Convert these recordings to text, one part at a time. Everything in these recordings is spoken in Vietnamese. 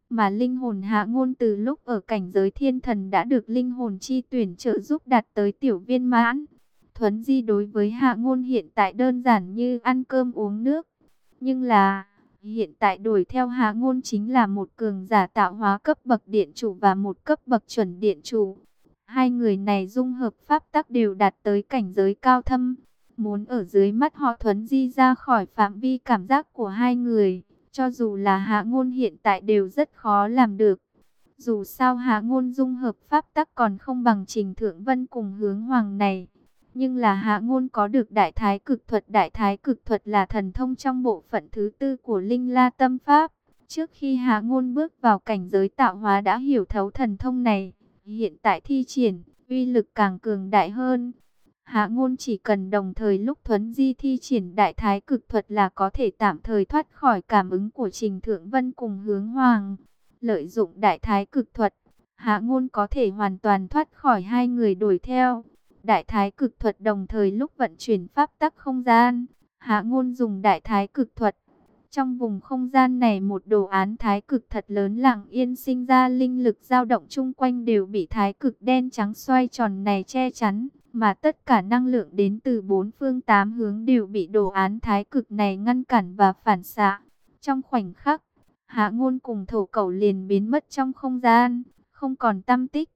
Mà linh hồn Hạ Ngôn từ lúc ở cảnh giới thiên thần đã được linh hồn chi tuyển trợ giúp đạt tới tiểu viên mãn. Thuấn di đối với Hạ Ngôn hiện tại đơn giản như ăn cơm uống nước. Nhưng là, hiện tại đuổi theo Hạ Ngôn chính là một cường giả tạo hóa cấp bậc điện chủ và một cấp bậc chuẩn điện chủ. Hai người này dung hợp pháp tắc đều đạt tới cảnh giới cao thâm. Muốn ở dưới mắt họ thuấn di ra khỏi phạm vi cảm giác của hai người, cho dù là Hạ Ngôn hiện tại đều rất khó làm được. Dù sao Hạ Ngôn dung hợp pháp tắc còn không bằng Trình Thượng Vân cùng Hướng Hoàng này. Nhưng là Hạ Ngôn có được Đại Thái Cực Thuật. Đại Thái Cực Thuật là thần thông trong bộ phận thứ tư của Linh La Tâm Pháp. Trước khi Hạ Ngôn bước vào cảnh giới tạo hóa đã hiểu thấu thần thông này. Hiện tại thi triển, uy lực càng cường đại hơn. Hạ Ngôn chỉ cần đồng thời lúc thuấn di thi triển Đại Thái Cực Thuật là có thể tạm thời thoát khỏi cảm ứng của Trình Thượng Vân cùng Hướng Hoàng. Lợi dụng Đại Thái Cực Thuật, Hạ Ngôn có thể hoàn toàn thoát khỏi hai người đuổi theo. Đại Thái Cực Thuật đồng thời lúc vận chuyển pháp tắc không gian, Hạ Ngôn dùng Đại Thái Cực Thuật. Trong vùng không gian này một đồ án thái cực thật lớn lặng yên sinh ra, linh lực dao động chung quanh đều bị thái cực đen trắng xoay tròn này che chắn, mà tất cả năng lượng đến từ bốn phương tám hướng đều bị đồ án thái cực này ngăn cản và phản xạ. Trong khoảnh khắc, Hạ Ngôn cùng Thổ Cẩu liền biến mất trong không gian, không còn tăm tích.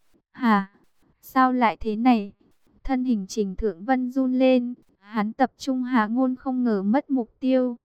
Hả? Sao lại thế này? Thân hình Trình Thượng Vân run lên, hắn tập trung Hạ Ngôn không ngờ mất mục tiêu.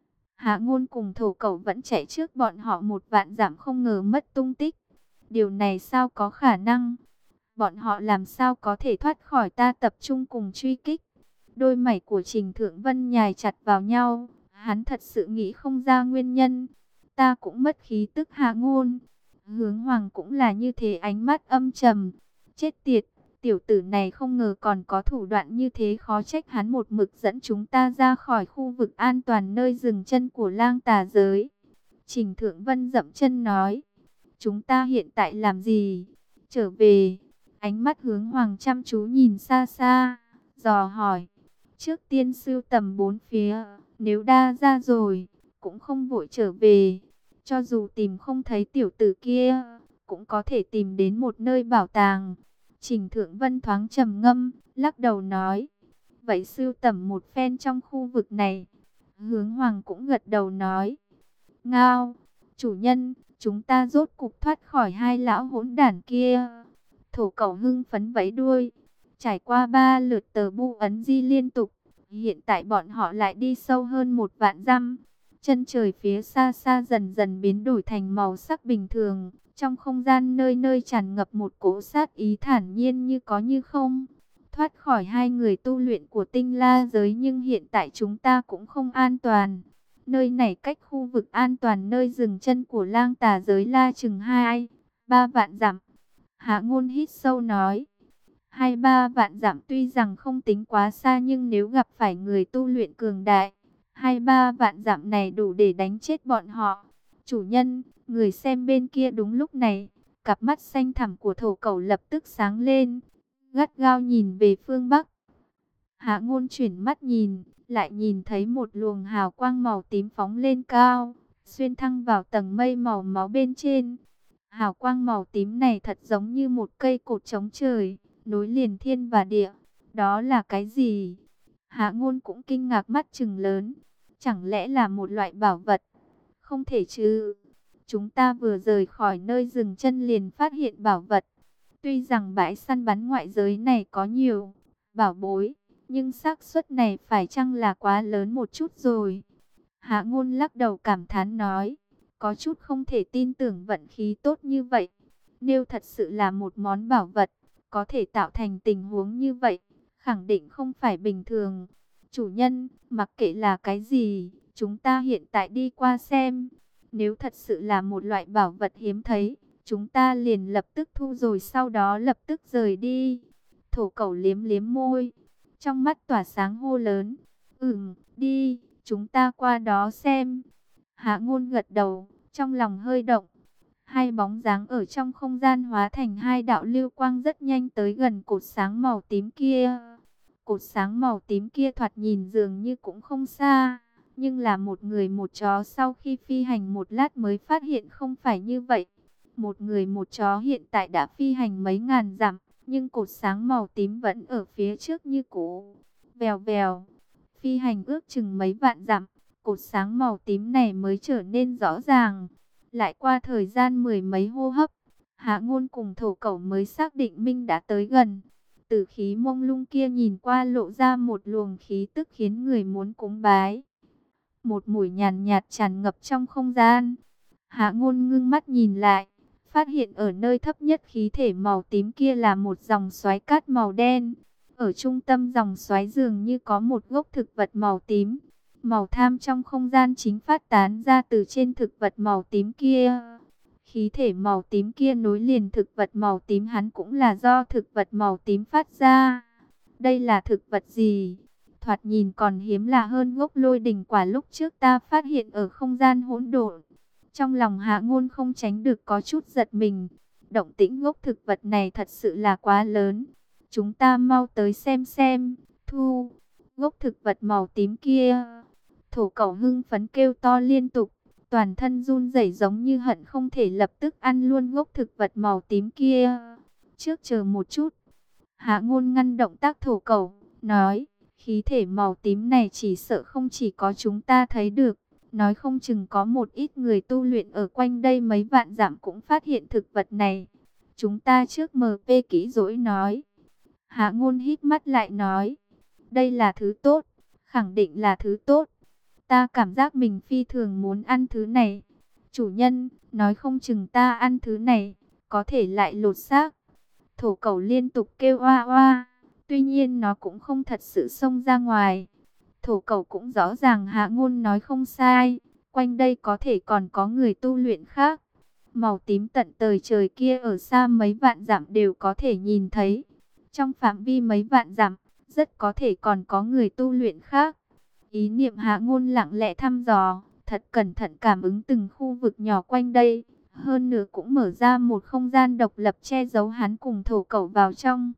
Hạ Ngôn cùng Thổ Cẩu vẫn chạy trước bọn họ 1.000 dặm không ngờ mất tung tích. Điều này sao có khả năng? Bọn họ làm sao có thể thoát khỏi ta tập trung cùng truy kích? Đôi mày của Trình Thượng Vân nhài chặt vào nhau. Hắn thật sự nghĩ không ra nguyên nhân. Ta cũng mất khí tức. Hạ Ngôn. Hướng Hoàng cũng là như thế, ánh mắt âm trầm. Chết tiệt, tiểu tử này không ngờ còn có thủ đoạn như thế, khó trách hắn một mực dẫn chúng ta ra khỏi khu vực an toàn nơi dừng chân của lang tà giới. Trình Thượng Vân dậm chân nói. Chúng ta hiện tại làm gì? Trở về. Ánh mắt Hướng Hoàng chăm chú nhìn xa xa, dò hỏi. Trước tiên sưu tầm bốn phía, nếu đa ra rồi, cũng không vội trở về. Cho dù tìm không thấy tiểu tử kia, cũng có thể tìm đến một nơi bảo tàng. Trình Thượng Vân thoáng trầm ngâm, lắc đầu nói. Vậy sưu tầm một phen trong khu vực này. Hướng Hoàng cũng gật đầu nói. Ngao, chủ nhân, chúng ta rốt cục thoát khỏi hai lão hỗn đản kia. Thổ Cẩu hưng phấn vẫy đuôi. Trải qua 3 lượt tờ bu ấn di liên tục, hiện tại bọn họ lại đi sâu hơn 1.000 dặm. Chân trời phía xa xa dần dần biến đổi thành màu sắc bình thường. Trong không gian nơi nơi tràn ngập một cỗ sát ý thản nhiên như có như không. Thoát khỏi hai người tu luyện của Tinh La giới, nhưng hiện tại chúng ta cũng không an toàn. Nơi này cách khu vực an toàn nơi dừng chân của lang tà giới La chừng 2-3 vạn dặm. Hạ Ngôn hít sâu nói. 2-3 vạn dặm tuy rằng không tính quá xa, nhưng nếu gặp phải người tu luyện cường đại, 2-3 vạn dặm này đủ để đánh chết bọn họ. Chủ nhân, người xem bên kia. Đúng lúc này, cặp mắt xanh thẳm của Thổ Cẩu lập tức sáng lên, gắt gao nhìn về phương Bắc. Hạ Ngôn chuyển mắt nhìn, lại nhìn thấy một luồng hào quang màu tím phóng lên cao, xuyên thẳng vào tầng mây màu máu bên trên. Hào quang màu tím này thật giống như một cây cột chống trời, nối liền thiên và địa. Đó là cái gì? Hạ Ngôn cũng kinh ngạc, mắt trừng lớn. Chẳng lẽ là một loại bảo vật? Không thể chứ. Chúng ta vừa rời khỏi nơi dừng chân liền phát hiện bảo vật. Tuy rằng bãi săn bắn ngoại giới này có nhiều bảo bối, nhưng xác suất này phải chăng là quá lớn một chút rồi? Hạ Ngôn lắc đầu cảm thán nói. Có chút không thể tin tưởng vận khí tốt như vậy. Nếu thật sự là một món bảo vật, có thể tạo thành tình huống như vậy, khẳng định không phải bình thường. Chủ nhân, mặc kệ là cái gì, chúng ta hiện tại đi qua xem. Nếu thật sự là một loại bảo vật hiếm thấy, chúng ta liền lập tức thu rồi sau đó lập tức rời đi. Thổ Cẩu liếm liếm môi, trong mắt tỏa sáng hô lớn. Đi, chúng ta qua đó xem. Hạ Ngôn gật đầu, trong lòng hơi động. Hai bóng dáng ở trong không gian hóa thành hai đạo lưu quang rất nhanh tới gần cột sáng màu tím kia. Cột sáng màu tím kia thoạt nhìn dường như cũng không xa, Nhưng là một người một chó sau khi phi hành một lát mới phát hiện không phải như vậy. Một người một chó hiện tại đã phi hành mấy ngàn dặm, nhưng cột sáng màu tím vẫn ở phía trước như cũ. Vèo vèo, phi hành ước chừng mấy vạn dặm, cột sáng màu tím này mới trở nên rõ ràng. Lại qua thời gian mười mấy hô hấp, Hạ Ngôn cùng Thổ Cẩu mới xác định Minh đã tới gần. Tử khí mông lung kia nhìn qua lộ ra một luồng khí tức khiến người muốn cúng bái. Một mùi nhàn nhạt tràn ngập trong không gian. Hạ Ngôn ngưng mắt nhìn lại, phát hiện ở nơi thấp nhất khí thể màu tím kia là một dòng xoáy cát màu đen. Ở trung tâm dòng xoáy dường như có một gốc thực vật màu tím. Màu tham trong không gian chính phát tán ra từ trên thực vật màu tím kia. Khí thể màu tím kia nối liền thực vật màu tím hắn cũng là do thực vật màu tím phát ra. Đây là thực vật gì? Thoạt nhìn còn hiếm lạ hơn gốc lôi đình quả lúc trước ta phát hiện ở không gian hỗn độn. Trong lòng Hạ Ngôn không tránh được có chút giật mình. Động tĩnh gốc thực vật này thật sự là quá lớn. Chúng ta mau tới xem. Thu, gốc thực vật màu tím kia. Thổ Cẩu hưng phấn kêu to liên tục. Toàn thân run rẩy giống như hận không thể lập tức ăn luôn gốc thực vật màu tím kia. Trước chờ một chút. Hạ Ngôn ngăn động tác Thổ Cẩu, nói, khí thể màu tím này chỉ sợ không chỉ có chúng ta thấy được. Nói không chừng có một ít người tu luyện ở quanh đây mấy vạn dặm cũng phát hiện thực vật này. Chúng ta trước MP kỹ rỗi nói. Hạ Ngôn hít mắt lại nói, đây là thứ tốt, khẳng định là thứ tốt. Ta cảm giác mình phi thường muốn ăn thứ này. Chủ nhân, nói không chừng ta ăn thứ này, có thể lại lột xác. Thổ Cẩu liên tục kêu oa oa, tuy nhiên nó cũng không thật sự xông ra ngoài. Thổ Cẩu cũng rõ ràng Hạ Ngôn nói không sai, quanh đây có thể còn có người tu luyện khác. Màu tím tận trời trời kia ở xa mấy vạn dặm đều có thể nhìn thấy. Trong phạm vi mấy vạn dặm, rất có thể còn có người tu luyện khác. Ý niệm Hạ Ngôn lặng lẽ thăm dò, thật cẩn thận cảm ứng từng khu vực nhỏ quanh đây. Hơn nữa cũng mở ra một không gian độc lập che giấu hắn cùng Thổ Cẩu vào trong.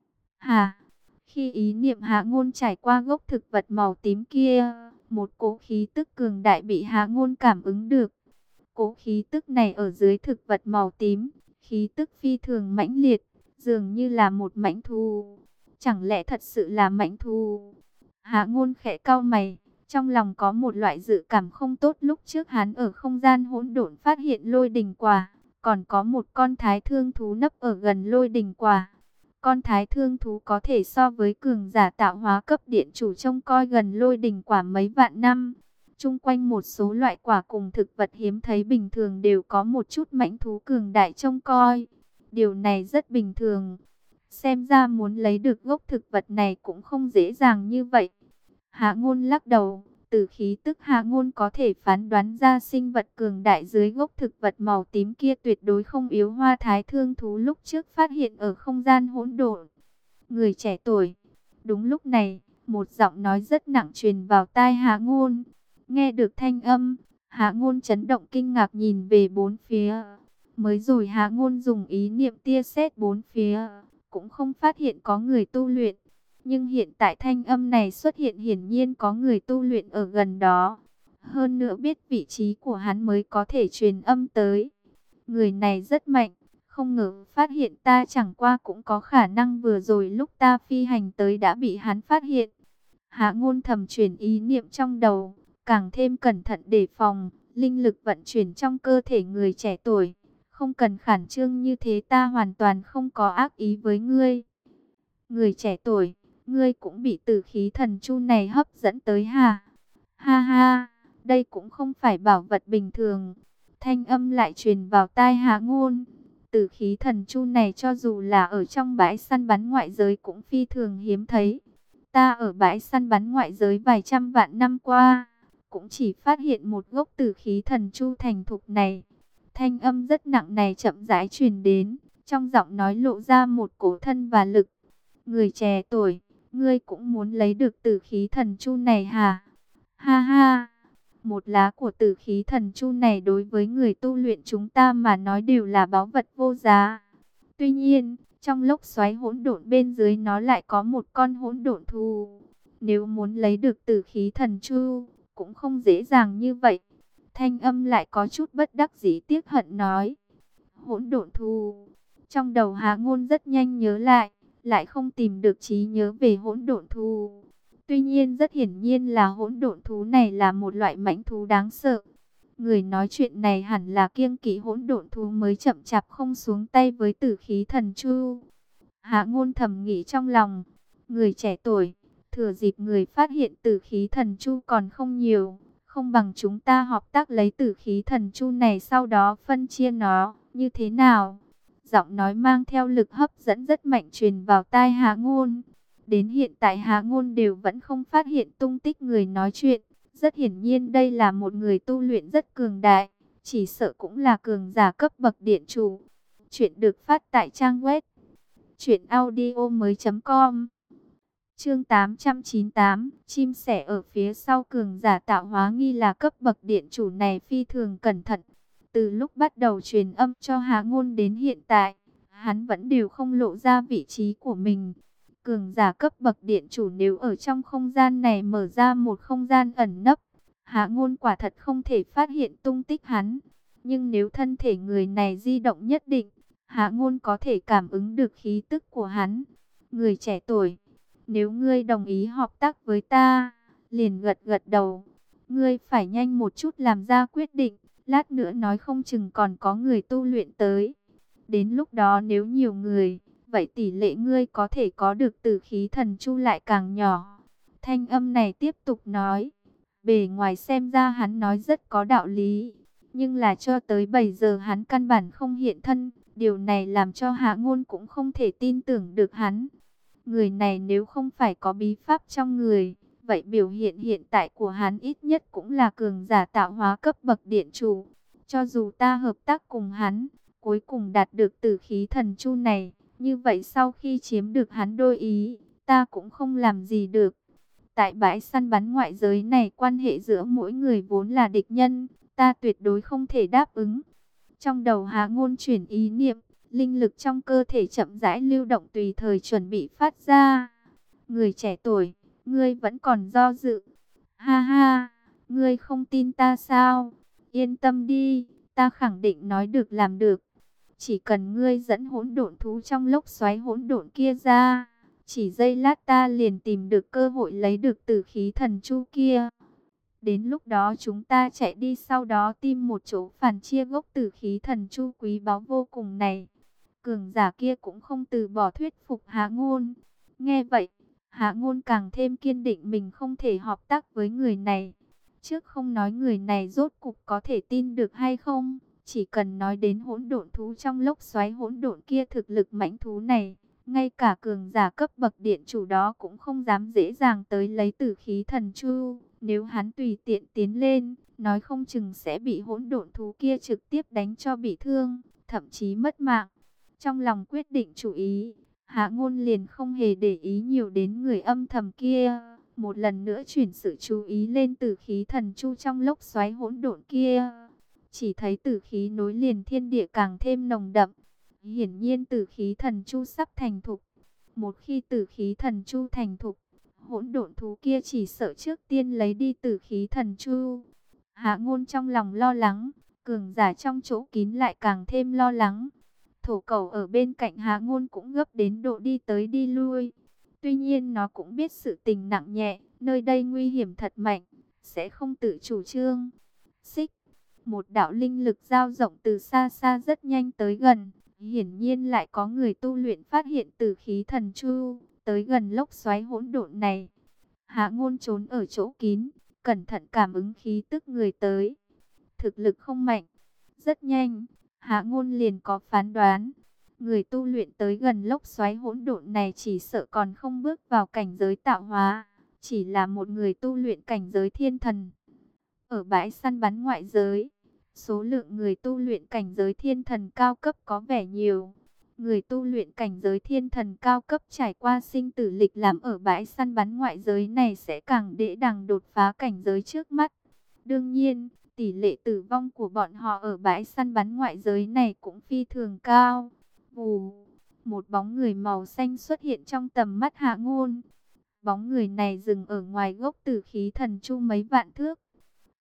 Khi ý niệm Hạ Ngôn trải qua gốc thực vật màu tím kia, một cỗ khí tức cường đại bị Hạ Ngôn cảm ứng được. Cỗ khí tức này ở dưới thực vật màu tím, khí tức phi thường mãnh liệt, dường như là một mãnh thú. Chẳng lẽ thật sự là mãnh thú? Hạ Ngôn khẽ cau mày, trong lòng có một loại dự cảm không tốt. Lúc trước hắn ở không gian hỗn độn phát hiện lôi đình quả, còn có một con thái thương thú nấp ở gần lôi đình quả. Con thái thương thú có thể so với cường giả tạo hóa cấp điện chủ trông coi gần lôi đình quả mấy vạn năm. Chung quanh một số loại quả cùng thực vật hiếm thấy bình thường đều có một chút mãnh thú cường đại trông coi. Điều này rất bình thường. Xem ra muốn lấy được gốc thực vật này cũng không dễ dàng như vậy. Hạ Ngôn lắc đầu, từ khí tức Hạ Ngôn có thể phán đoán ra sinh vật cường đại dưới gốc thực vật màu tím kia tuyệt đối không yếu hoa thái thương thú lúc trước phát hiện ở không gian hỗn độn. Người trẻ tuổi. Đúng lúc này, một giọng nói rất nặng truyền vào tai Hạ Ngôn. Nghe được thanh âm, Hạ Ngôn chấn động kinh ngạc nhìn về bốn phía. Mới rồi Hạ Ngôn dùng ý niệm tia sét bốn phía, cũng không phát hiện có người tu luyện. Nhưng hiện tại thanh âm này xuất hiện hiển nhiên có người tu luyện ở gần đó. Hơn nữa biết vị trí của hắn mới có thể truyền âm tới. Người này rất mạnh, không ngờ phát hiện ta, chẳng qua cũng có khả năng vừa rồi lúc ta phi hành tới đã bị hắn phát hiện. Hạ Ngôn thầm chuyển ý niệm trong đầu, càng thêm cẩn thận đề phòng, linh lực vận chuyển trong cơ thể người trẻ tuổi. Không cần khẩn trương như thế, ta hoàn toàn không có ác ý với ngươi. Người trẻ tuổi, ngươi cũng bị tử khí thần chu này hấp dẫn tới hả? Ha ha, đây cũng không phải bảo vật bình thường. Thanh âm lại truyền vào tai Hạ Ngôn. Tử khí thần chu này cho dù là ở trong bãi săn bắn ngoại giới cũng phi thường hiếm thấy. Ta ở bãi săn bắn ngoại giới vài trăm vạn năm qua, cũng chỉ phát hiện một gốc tử khí thần chu thành thục này. Thanh âm rất nặng này chậm rãi truyền đến, trong giọng nói lộ ra một cổ thân và lực. Người trẻ tuổi, ngươi cũng muốn lấy được tử khí thần chu này hả? Ha ha, một lá của tử khí thần chu này đối với người tu luyện chúng ta mà nói đều là báu vật vô giá. Tuy nhiên, trong lốc xoáy hỗn độn bên dưới nó lại có một con hỗn độn thú. Nếu muốn lấy được tử khí thần chu, cũng không dễ dàng như vậy. Thanh âm lại có chút bất đắc dĩ tiếc hận nói. Hỗn độn thú. Trong đầu Hạ Ngôn rất nhanh nhớ lại không tìm được trí nhớ về hỗn độn thú. Tuy nhiên rất hiển nhiên là hỗn độn thú này là một loại mãnh thú đáng sợ. Người nói chuyện này hẳn là kiêng kỵ hỗn độn thú mới chậm chạp không xuống tay với Tử Khí Thần Chu. Hạ Ngôn thầm nghĩ trong lòng, người trẻ tuổi, thừa dịp người phát hiện Tử Khí Thần Chu còn không nhiều, không bằng chúng ta hợp tác lấy Tử Khí Thần Chu này sau đó phân chia nó, như thế nào? Giọng nói mang theo lực hấp dẫn rất mạnh truyền vào tai Hạ Ngôn. Đến hiện tại Hạ Ngôn đều vẫn không phát hiện tung tích người nói chuyện. Rất hiển nhiên đây là một người tu luyện rất cường đại, chỉ sợ cũng là cường giả cấp bậc điện chủ. Chuyện được phát tại trang web truyệnaudiomoi.com. Chương 898, chim sẻ ở phía sau cường giả tạo hóa nghi là cấp bậc điện chủ này phi thường cẩn thận. Từ lúc bắt đầu truyền âm cho Hạ Ngôn đến hiện tại, hắn vẫn đều không lộ ra vị trí của mình. Cường giả cấp bậc điện chủ nếu ở trong không gian này mở ra một không gian ẩn nấp, Hạ Ngôn quả thật không thể phát hiện tung tích hắn. Nhưng nếu thân thể người này di động nhất định, Hạ Ngôn có thể cảm ứng được khí tức của hắn. Người trẻ tuổi, nếu ngươi đồng ý hợp tác với ta, liền gật gật đầu. Ngươi phải nhanh một chút làm ra quyết định, lát nữa nói không chừng còn có người tu luyện tới. Đến lúc đó nếu nhiều người, vậy tỷ lệ ngươi có thể có được Tử Khí Thần Chu lại càng nhỏ. Thanh âm này tiếp tục nói. Bề ngoài xem ra hắn nói rất có đạo lý. Nhưng là cho tới bây giờ hắn căn bản không hiện thân. Điều này làm cho Hạ Ngôn cũng không thể tin tưởng được hắn. Người này nếu không phải có bí pháp trong người, vậy biểu hiện hiện tại của hắn ít nhất cũng là cường giả tạo hóa cấp bậc điện chủ. Cho dù ta hợp tác cùng hắn, cuối cùng đạt được Tử Khí Thần Chu này, như vậy sau khi chiếm được hắn đôi ý, ta cũng không làm gì được. Tại bãi săn bắn ngoại giới này quan hệ giữa mỗi người vốn là địch nhân, ta tuyệt đối không thể đáp ứng. Trong đầu Hạ Ngôn chuyển ý niệm, linh lực trong cơ thể chậm rãi lưu động tùy thời chuẩn bị phát ra. Người trẻ tuổi, ngươi vẫn còn do dự. Ha ha, ngươi không tin ta sao? Yên tâm đi, ta khẳng định nói được làm được. Chỉ cần ngươi dẫn hỗn độn thú trong lốc xoáy hỗn độn kia ra, chỉ giây lát ta liền tìm được cơ hội lấy được Tử Khí Thần Chu kia. Đến lúc đó chúng ta chạy đi sau đó tìm một chỗ phản chia gốc Tử Khí Thần Chu quý báu vô cùng này. Cường giả kia cũng không từ bỏ thuyết phục Hạ Ngôn. Nghe vậy, Hạ Ngôn càng thêm kiên định mình không thể hợp tác với người này. Trước không nói người này rốt cục có thể tin được hay không, chỉ cần nói đến hỗn độn thú trong lốc xoáy hỗn độn kia thực lực mãnh thú này, ngay cả cường giả cấp bậc điện chủ đó cũng không dám dễ dàng tới lấy Tử Khí Thần Chu. Nếu hắn tùy tiện tiến lên, nói không chừng sẽ bị hỗn độn thú kia trực tiếp đánh cho bị thương, thậm chí mất mạng. Trong lòng quyết định chủ ý, Hạ Ngôn liền không hề để ý nhiều đến người âm thầm kia. Một lần nữa chuyển sự chú ý lên Tử Khí Thần Chu trong lốc xoáy hỗn độn kia. Chỉ thấy tử khí nối liền thiên địa càng thêm nồng đậm. Hiển nhiên tử khí thần chu sắp thành thục. Một khi tử khí thần chu thành thục, hỗn độn thú kia chỉ sợ trước tiên lấy đi tử khí thần chu. Hạ Ngôn trong lòng lo lắng, cường giả trong chỗ kín lại càng thêm lo lắng. Thổ Cẩu ở bên cạnh Hạ Ngôn cũng gấp đến độ đi tới đi lui. Tuy nhiên nó cũng biết sự tình nặng nhẹ, nơi đây nguy hiểm thật mạnh, sẽ không tự chủ trương. Xích, một đạo linh lực dao rộng từ xa xa rất nhanh tới gần. Hiển nhiên lại có người tu luyện phát hiện tử khí thần chu, tới gần lốc xoáy hỗn độn này. Hạ Ngôn trốn ở chỗ kín, cẩn thận cảm ứng khí tức người tới. Thực lực không mạnh. Rất nhanh, Hạ Ngôn liền có phán đoán. Người tu luyện tới gần lốc xoáy hỗn độn này chỉ sợ còn không bước vào cảnh giới tạo hóa, chỉ là một người tu luyện cảnh giới thiên thần. Ở bãi săn bắn ngoại giới, số lượng người tu luyện cảnh giới thiên thần cao cấp có vẻ nhiều. Người tu luyện cảnh giới thiên thần cao cấp trải qua sinh tử lịch làm ở bãi săn bắn ngoại giới này sẽ càng dễ dàng đột phá cảnh giới trước mắt. Đương nhiên, tỷ lệ tử vong của bọn họ ở bãi săn bắn ngoại giới này cũng phi thường cao. Vù, một bóng người màu xanh xuất hiện trong tầm mắt Hạ Ngôn. Bóng người này dừng ở ngoài gốc tử khí thần chu mấy vạn thước,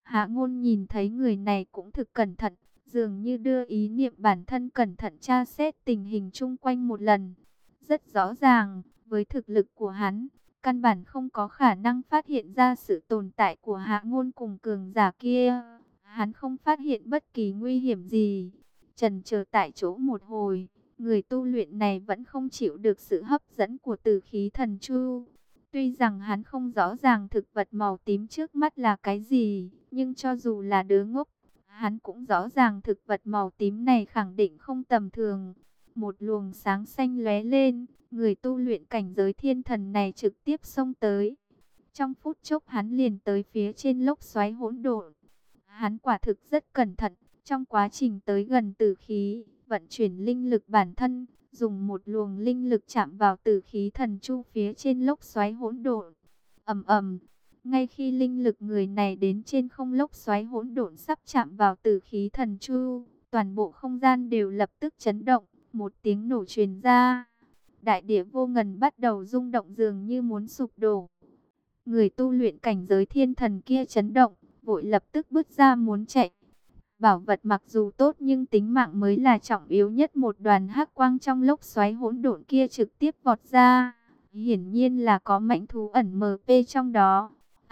Hạ Ngôn nhìn thấy người này cũng thực cẩn thận, dường như đưa ý niệm bản thân cẩn thận tra xét tình hình chung quanh một lần. Rất rõ ràng, với thực lực của hắn, căn bản không có khả năng phát hiện ra sự tồn tại của Hạ Ngôn cùng cường giả kia. Hắn không phát hiện bất kỳ nguy hiểm gì. Chần chờ tại chỗ một hồi, người tu luyện này vẫn không chịu được sự hấp dẫn của tử khí thần chu. Tuy rằng hắn không rõ ràng thực vật màu tím trước mắt là cái gì, nhưng cho dù là đứa ngốc, hắn cũng rõ ràng thực vật màu tím này khẳng định không tầm thường. Một luồng sáng xanh lóe lên, người tu luyện cảnh giới thiên thần này trực tiếp xông tới. Trong phút chốc hắn liền tới phía trên lốc xoáy hỗn độn. Hắn quả thực rất cẩn thận, trong quá trình tới gần tử khí, vận chuyển linh lực bản thân, dùng một luồng linh lực chạm vào tử khí thần chu phía trên lốc xoáy hỗn độn. Ầm ầm, ngay khi linh lực người này đến trên không lốc xoáy hỗn độn sắp chạm vào tử khí thần chu, toàn bộ không gian đều lập tức chấn động, một tiếng nổ truyền ra. Đại địa vô ngần bắt đầu rung động dường như muốn sụp đổ. Người tu luyện cảnh giới thiên thần kia chấn động, vội lập tức bước ra muốn chạy. Bảo vật mặc dù tốt nhưng tính mạng mới là trọng yếu nhất. Một đoàn hắc quang trong lốc xoáy hỗn độn kia trực tiếp vọt ra. Hiển nhiên là có mãnh thú ẩn MP trong đó.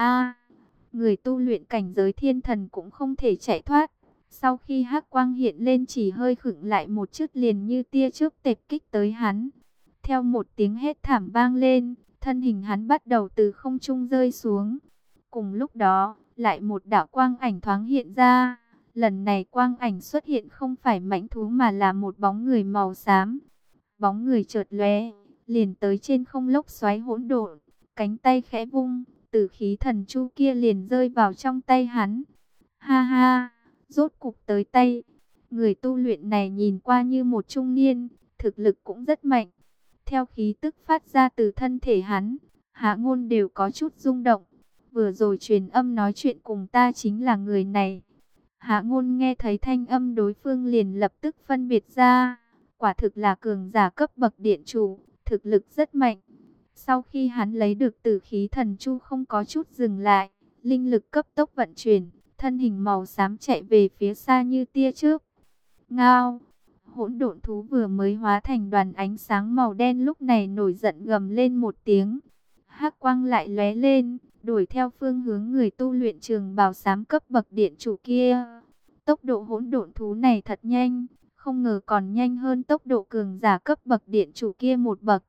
Người tu luyện cảnh giới thiên thần cũng không thể chạy thoát. Sau khi hắc quang hiện lên chỉ hơi khựng lại một chút liền như tia chớp tệp kích tới hắn. Theo một tiếng hét thảm vang lên, thân hình hắn bắt đầu từ không trung rơi xuống. Cùng lúc đó, lại một đạo quang ảnh thoáng hiện ra. Lần này quang ảnh xuất hiện không phải mãnh thú mà là một bóng người màu xám. Bóng người chợt lóe, liền tới trên không lốc xoáy hỗn độn, cánh tay khẽ vung, tử khí thần chu kia liền rơi vào trong tay hắn. Ha ha, rốt cục tới tay. Người tu luyện này nhìn qua như một trung niên, thực lực cũng rất mạnh. Theo khí tức phát ra từ thân thể hắn, Hạ Ngôn đều có chút rung động. Vừa rồi truyền âm nói chuyện cùng ta chính là người này. Hạ Ngôn nghe thấy thanh âm đối phương liền lập tức phân biệt ra. Quả thực là cường giả cấp bậc điện chủ, thực lực rất mạnh. Sau khi hắn lấy được tử khí thần chu không có chút dừng lại, linh lực cấp tốc vận chuyển, thân hình màu xám chạy về phía xa như tia chớp. Ngao! Hỗn độn thú vừa mới hóa thành đoàn ánh sáng màu đen lúc này nổi giận gầm lên một tiếng. Hắc quang lại lóe lên, đuổi theo phương hướng người tu luyện trường bào xám cấp bậc điện chủ kia. Tốc độ hỗn độn thú này thật nhanh, không ngờ còn nhanh hơn tốc độ cường giả cấp bậc điện chủ kia một bậc.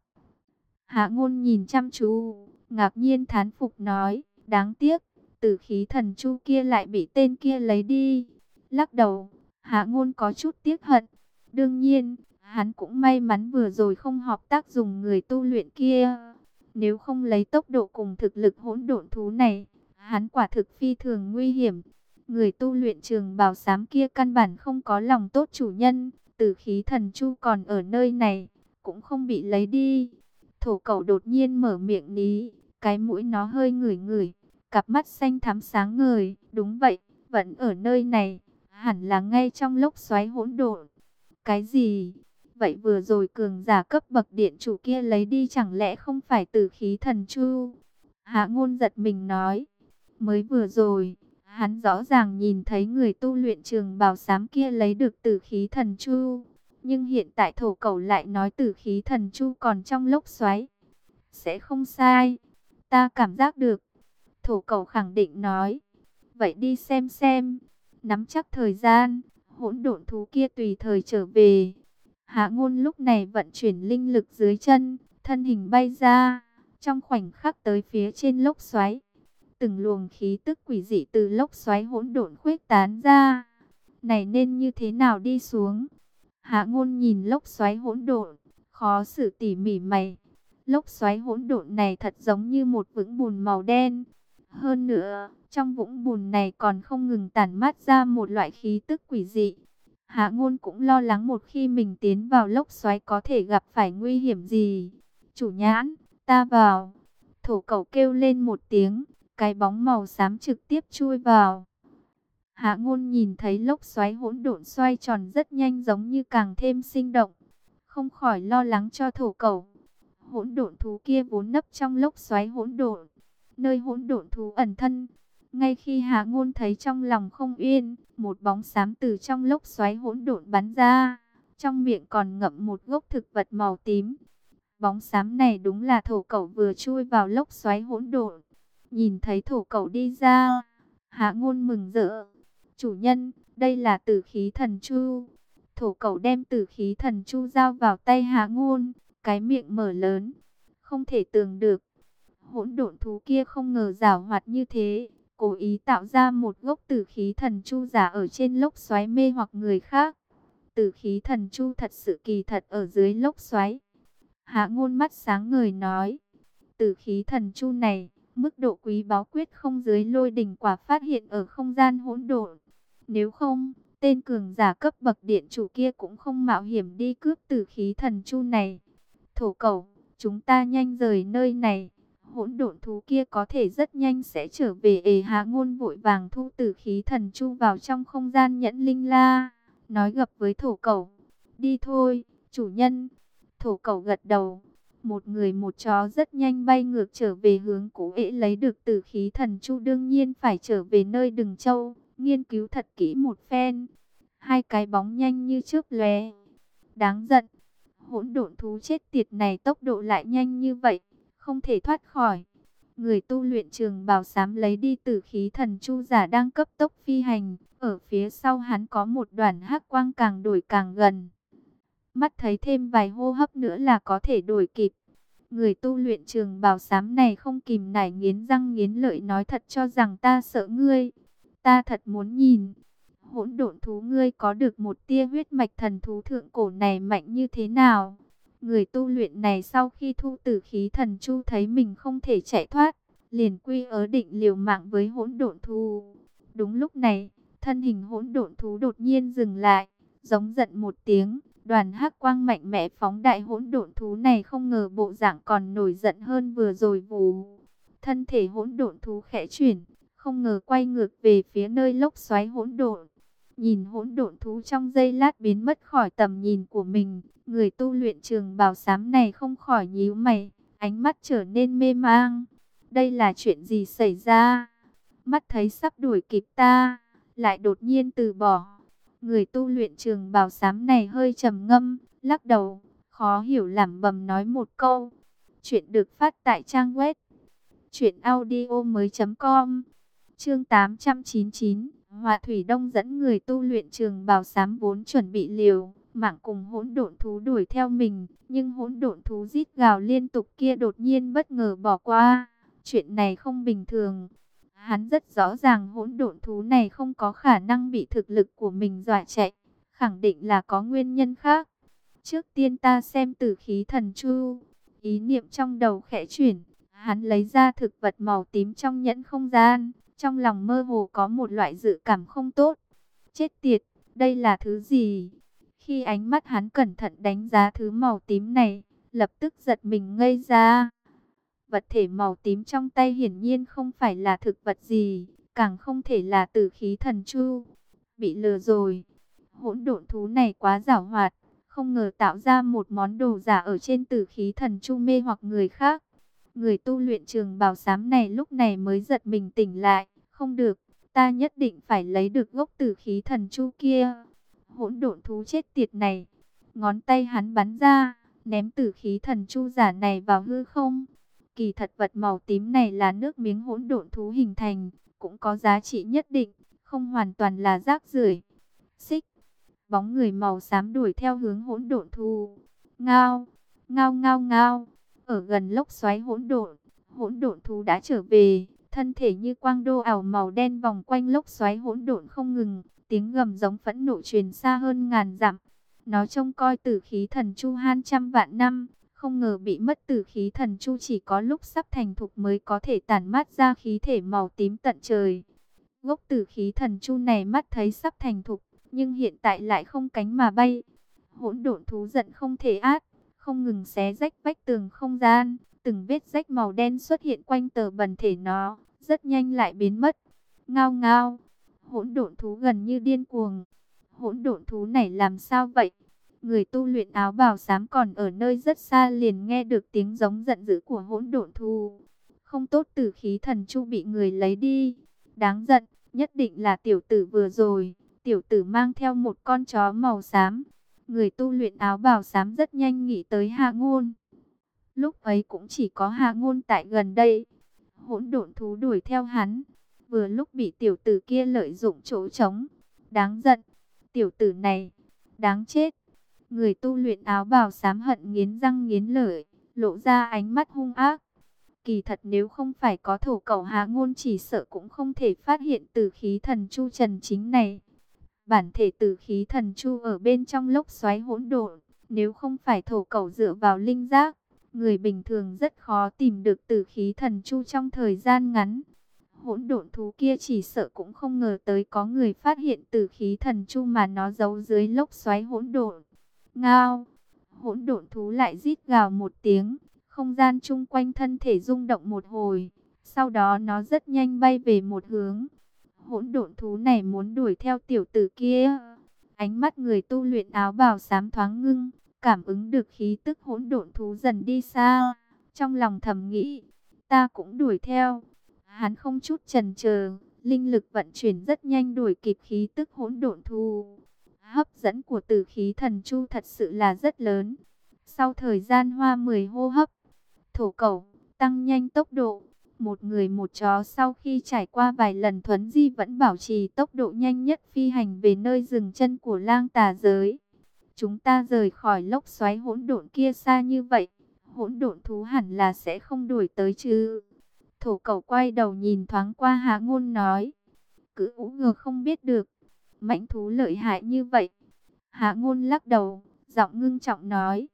Hạ Ngôn nhìn chăm chú, ngạc nhiên thán phục nói, đáng tiếc, tử khí thần chu kia lại bị tên kia lấy đi. Lắc đầu, Hạ Ngôn có chút tiếc hận. Đương nhiên, hắn cũng may mắn vừa rồi không hợp tác dùng người tu luyện kia. Nếu không lấy tốc độ cùng thực lực hỗn độn thú này, hắn quả thực phi thường nguy hiểm. Người tu luyện trường bào xám kia căn bản không có lòng tốt chủ nhân, tử khí thần chu còn ở nơi này, cũng không bị lấy đi. Thổ Cẩu đột nhiên mở miệng ní, cái mũi nó hơi ngửi ngửi, cặp mắt xanh thắm sáng ngời, đúng vậy, vẫn ở nơi này, hẳn là ngay trong lốc xoáy hỗn độn. Cái gì? Vậy vừa rồi cường giả cấp bậc điện chủ kia lấy đi chẳng lẽ không phải tử khí thần chu? Hạ Ngôn giật mình nói, mới vừa rồi, hắn rõ ràng nhìn thấy người tu luyện trường bào xám kia lấy được tử khí thần chu. Nhưng hiện tại Thổ Cẩu lại nói tử khí thần chu còn trong lốc xoáy. Sẽ không sai. Ta cảm giác được. Thổ Cẩu khẳng định nói. Vậy đi xem. Nắm chắc thời gian, hỗn độn thú kia tùy thời trở về. Hạ Ngôn lúc này vận chuyển linh lực dưới chân, thân hình bay ra. Trong khoảnh khắc tới phía trên lốc xoáy. Từng luồng khí tức quỷ dị từ lốc xoáy hỗn độn khuếch tán ra. Này nên như thế nào đi xuống? Hạ Ngôn nhìn lốc xoáy hỗn độn, khó xử tỉ mỉ mày. Lốc xoáy hỗn độn này thật giống như một vũng bùn màu đen. Hơn nữa, trong vũng bùn này còn không ngừng tản mát ra một loại khí tức quỷ dị. Hạ Ngôn cũng lo lắng một khi mình tiến vào lốc xoáy có thể gặp phải nguy hiểm gì. Chủ nhãn, ta vào. Thổ Cẩu kêu lên một tiếng, cái bóng màu xám trực tiếp chui vào. Hạ Ngôn nhìn thấy lốc xoáy hỗn độn xoay tròn rất nhanh giống như càng thêm sinh động, không khỏi lo lắng cho Thổ Cẩu. Hỗn độn thú kia vốn nấp trong lốc xoáy hỗn độn, nơi hỗn độn thú ẩn thân. Ngay khi Hạ Ngôn thấy trong lòng không yên, một bóng xám từ trong lốc xoáy hỗn độn bắn ra, trong miệng còn ngậm một gốc thực vật màu tím. Bóng xám này đúng là thổ cẩu vừa chui vào lốc xoáy hỗn độn. Nhìn thấy thổ cẩu đi ra, Hạ Ngôn mừng rỡ. Chủ nhân, đây là tử khí thần chu. Thổ cẩu đem tử khí thần chu giao vào tay Hạ Ngôn, cái miệng mở lớn. Không thể tưởng được, hỗn độn thú kia không ngờ giảo hoạt như thế, cố ý tạo ra một gốc tử khí thần chu giả ở trên lốc xoáy mê hoặc người khác. Tử khí thần chu thật sự kỳ thật ở dưới lốc xoáy. Hạ Ngôn mắt sáng ngời nói, tử khí thần chu này, mức độ quý báu quyết không dưới lôi đỉnh quả phát hiện ở không gian hỗn độn. Nếu không, tên cường giả cấp bậc điện chủ kia cũng không mạo hiểm đi cướp tử khí thần chu này. Thổ cẩu, chúng ta nhanh rời nơi này. Hỗn độn thú kia có thể rất nhanh sẽ trở về. Hạ Ngôn vội vàng thu tử khí thần chu vào trong không gian nhẫn linh la, nói gập với thổ cẩu, đi thôi, chủ nhân. Thổ cẩu gật đầu. Một người một chó rất nhanh bay ngược trở về hướng cũ. Lấy được tử khí thần chu đương nhiên phải trở về nơi Đừng Châu, nghiên cứu thật kỹ một phen. Hai cái bóng nhanh như chớp lóe. Đáng giận, hỗn độn thú chết tiệt này tốc độ lại nhanh như vậy, không thể thoát khỏi. Người tu luyện trường bào xám lấy đi tử khí thần chu giả đang cấp tốc phi hành, ở phía sau hắn có một đoàn hắc quang càng đổi càng gần. Mắt thấy thêm vài hô hấp nữa là có thể đuổi kịp. Người tu luyện trường bào xám này không kìm nảy nghiến răng nghiến lợi nói, thật cho rằng ta sợ ngươi. Ta thật muốn nhìn, hỗn độn thú ngươi có được một tia huyết mạch thần thú thượng cổ này mạnh như thế nào. Người tu luyện này sau khi thu tử khí thần chu thấy mình không thể chạy thoát, liền quy ớ định liều mạng với hỗn độn thú. Đúng lúc này, thân hình hỗn độn thú đột nhiên dừng lại, giống giận một tiếng. Đoàn hắc quang mạnh mẽ phóng đại hỗn độn thú này, không ngờ bộ dạng còn nổi giận hơn vừa rồi. Vù, thân thể hỗn độn thú khẽ chuyển, không ngờ quay ngược về phía nơi lốc xoáy hỗn độn. Nhìn hỗn độn thú trong giây lát biến mất khỏi tầm nhìn của mình, người tu luyện trường bào xám này không khỏi nhíu mày, ánh mắt trở nên mê mang. Đây là chuyện gì xảy ra? Mắt thấy sắp đuổi kịp ta, lại đột nhiên từ bỏ. Người tu luyện trường bào xám này hơi trầm ngâm, lắc đầu, khó hiểu lẩm bẩm nói một câu. Chuyện được phát tại trang web truyệnaudiomoi.com. Chương 899, Hỏa Thủy Đông dẫn người tu luyện trường bào xám vốn chuẩn bị liều mạng cùng hỗn độn thú đuổi theo mình, nhưng hỗn độn thú rít gào liên tục kia đột nhiên bất ngờ bỏ qua. Chuyện này không bình thường. Hắn rất rõ ràng hỗn độn thú này không có khả năng bị thực lực của mình dọa chạy, khẳng định là có nguyên nhân khác. Trước tiên ta xem tử khí thần chu. Ý niệm trong đầu khẽ chuyển, hắn lấy ra thực vật màu tím trong nhẫn không gian, trong lòng mơ hồ có một loại dự cảm không tốt. Chết tiệt, đây là thứ gì? Khi ánh mắt hắn cẩn thận đánh giá thứ màu tím này, lập tức giật mình ngây ra. Vật thể màu tím trong tay hiển nhiên không phải là thực vật gì, càng không thể là tử khí thần chu. Bị lừa rồi. Hỗn độn thú này quá giảo hoạt, không ngờ tạo ra một món đồ giả ở trên tử khí thần chu mê hoặc người khác. Người tu luyện trường bào xám này lúc này mới giật mình tỉnh lại. Không được, ta nhất định phải lấy được gốc tử khí thần chu kia. Hỗn độn thú chết tiệt này. Ngón tay hắn bắn ra, ném tử khí thần chu giả này vào hư không. Kỳ thật vật màu tím này là nước miếng hỗn độn thú hình thành, cũng có giá trị nhất định, không hoàn toàn là rác rưởi. Xích, bóng người màu xám đuổi theo hướng hỗn độn thú. Ngao, ngao ngao ngao, ở gần lốc xoáy hỗn độn thú đã trở về, thân thể như quang đô ảo màu đen vòng quanh lốc xoáy hỗn độn không ngừng, tiếng gầm giống phẫn nộ truyền xa hơn ngàn dặm. Nó trông coi tử khí thần chu han trăm vạn năm, không ngờ bị mất tử khí thần chu chỉ có lúc sắp thành thục mới có thể tản mát ra khí thể màu tím tận trời. Gốc tử khí thần chu này mắt thấy sắp thành thục, nhưng hiện tại lại không cánh mà bay. Hỗn độn thú giận không thể át, không ngừng xé rách vách tường không gian, từng vết rách màu đen xuất hiện quanh tờ bần thể nó, rất nhanh lại biến mất. Ngao ngao, hỗn độn thú gần như điên cuồng. Hỗn độn thú này làm sao vậy? Người tu luyện áo bào xám còn ở nơi rất xa liền nghe được tiếng giống giận dữ của hỗn độn thú. Không tốt, tử khí thần chu bị người lấy đi. Đáng giận, nhất định là tiểu tử vừa rồi. Tiểu tử mang theo một con chó màu xám. Người tu luyện áo bào xám rất nhanh nghĩ tới Hạ Ngôn. Lúc ấy cũng chỉ có Hạ Ngôn tại gần đây. Hỗn độn thú đuổi theo hắn, vừa lúc bị tiểu tử kia lợi dụng chỗ trống. Đáng giận, tiểu tử này, đáng chết. Người tu luyện áo bào xám hận nghiến răng nghiến lợi, lộ ra ánh mắt hung ác. Kỳ thật nếu không phải có thổ cẩu Hạ Ngôn chỉ sợ cũng không thể phát hiện tử khí thần chu trần chính này. Bản thể tử khí thần chu ở bên trong lốc xoáy hỗn độn, nếu không phải thổ cẩu dựa vào linh giác, người bình thường rất khó tìm được tử khí thần chu trong thời gian ngắn. Hỗn độn thú kia chỉ sợ cũng không ngờ tới có người phát hiện tử khí thần chu mà nó giấu dưới lốc xoáy hỗn độn. Ngao! Hỗn độn thú lại rít gào một tiếng, không gian chung quanh thân thể rung động một hồi, sau đó nó rất nhanh bay về một hướng. Hỗn độn thú này muốn đuổi theo tiểu tử kia. Ánh mắt người tu luyện áo bào xám thoáng ngưng, cảm ứng được khí tức hỗn độn thú dần đi xa, trong lòng thầm nghĩ, ta cũng đuổi theo. Hắn không chút chần chờ, linh lực vận chuyển rất nhanh đuổi kịp khí tức hỗn độn thú. Hấp dẫn của tử khí thần chu thật sự là rất lớn. Sau thời gian hoa 10 hô hấp, thổ cẩu tăng nhanh tốc độ. Một người một chó sau khi trải qua vài lần thuấn di vẫn bảo trì tốc độ nhanh nhất phi hành về nơi dừng chân của lang tà giới. Chúng ta rời khỏi lốc xoáy hỗn độn kia xa như vậy, hỗn độn thú hẳn là sẽ không đuổi tới chứ. Thổ cẩu quay đầu nhìn thoáng qua Hạ Ngôn nói, cứ ú ngờ không biết được, mãnh thú lợi hại như vậy. Hạ Ngôn lắc đầu, giọng ngưng trọng nói,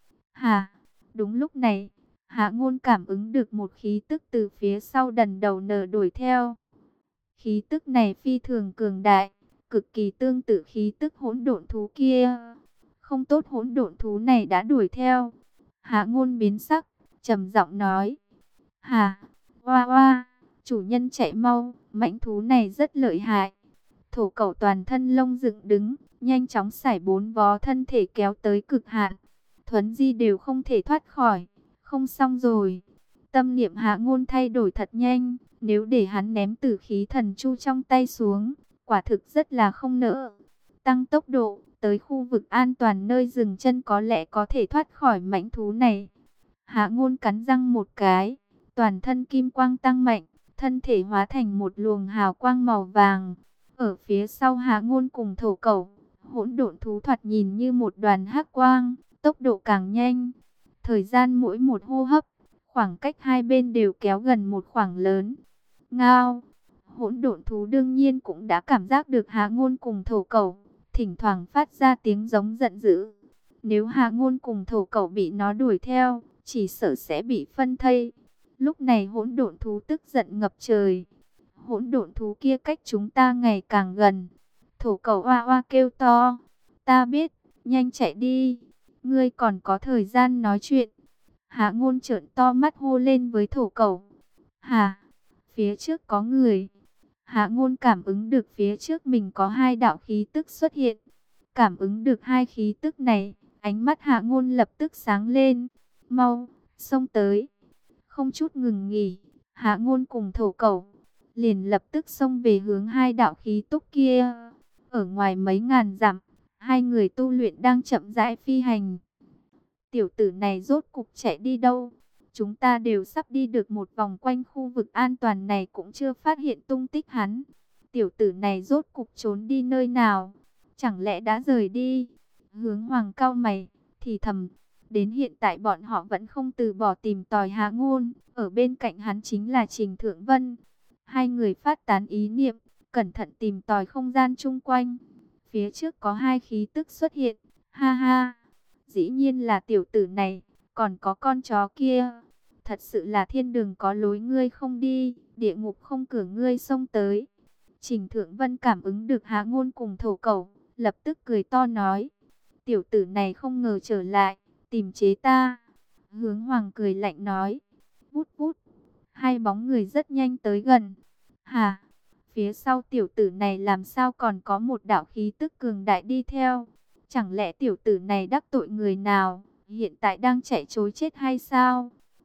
hà, đúng lúc này, Hạ Ngôn cảm ứng được một khí tức từ phía sau đần đầu nở đuổi theo. Khí tức này phi thường cường đại, cực kỳ tương tự khí tức hỗn độn thú kia. Không tốt, hỗn độn thú này đã đuổi theo. Hạ Ngôn biến sắc, trầm giọng nói, hà, oa oa, chủ nhân chạy mau, mãnh thú này rất lợi hại. Thổ cẩu toàn thân lông dựng đứng, nhanh chóng sải 4 vó thân thể kéo tới cực hạn. Thuấn di đều không thể thoát khỏi. Không xong rồi. Tâm niệm Hạ Ngôn thay đổi thật nhanh. Nếu để hắn ném tử khí thần chu trong tay xuống, quả thực rất là không nỡ. Tăng tốc độ, tới khu vực an toàn nơi dừng chân có lẽ có thể thoát khỏi mãnh thú này. Hạ Ngôn cắn răng một cái, toàn thân kim quang tăng mạnh, thân thể hóa thành một luồng hào quang màu vàng. Ở phía sau Hạ Ngôn cùng thổ cẩu, hỗn độn thú thoạt nhìn như một đoàn hắc quang, tốc độ càng nhanh. Thời gian mỗi một hô hấp, khoảng cách hai bên đều kéo gần một khoảng lớn. Ngao! Hỗn độn thú đương nhiên cũng đã cảm giác được Hạ Ngôn cùng thổ cẩu, thỉnh thoảng phát ra tiếng giống giận dữ. Nếu Hạ Ngôn cùng thổ cẩu bị nó đuổi theo, chỉ sợ sẽ bị phân thây. Lúc này hỗn độn thú tức giận ngập trời. Hỗn độn thú kia cách chúng ta ngày càng gần. Thổ cẩu oa oa kêu to. Ta biết, nhanh chạy đi. Ngươi còn có thời gian nói chuyện. Hạ Ngôn trợn to mắt hô lên với thổ cẩu. Hà, phía trước có người. Hạ Ngôn cảm ứng được phía trước mình có hai đạo khí tức xuất hiện. Cảm ứng được hai khí tức này, ánh mắt Hạ Ngôn lập tức sáng lên. Mau, xông tới. Không chút ngừng nghỉ, Hạ Ngôn cùng thổ cẩu liền lập tức xông về hướng hai đạo khí tức kia. Ở ngoài mấy ngàn dặm, hai người tu luyện đang chậm rãi phi hành. Tiểu tử này rốt cục chạy đi đâu? Chúng ta đều sắp đi được một vòng quanh khu vực an toàn này cũng chưa phát hiện tung tích hắn. Tiểu tử này rốt cục trốn đi nơi nào? Chẳng lẽ đã rời đi? Hướng Hoàng cau mày, thì thầm. Đến hiện tại bọn họ vẫn không từ bỏ tìm tòi Hạ Ngôn. Ở bên cạnh hắn chính là Trình Thượng Vân. Hai người phát tán ý niệm, cẩn thận tìm tòi không gian chung quanh. Phía trước có hai khí tức xuất hiện. Ha ha! Dĩ nhiên là tiểu tử này, còn có con chó kia. Thật sự là thiên đường có lối ngươi không đi, địa ngục không cửa ngươi xông tới. Trình Thượng Vân cảm ứng được Hạ Ngôn cùng thổ cẩu, lập tức cười to nói. Tiểu tử này không ngờ trở lại, tìm chế ta. Hướng Hoàng cười lạnh nói. Vút vút, hai bóng người rất nhanh tới gần. Hà, phía sau tiểu tử này làm sao còn có một đạo khí tức cường đại đi theo? Chẳng lẽ tiểu tử này đắc tội người nào, hiện tại đang chạy trối chết hay sao?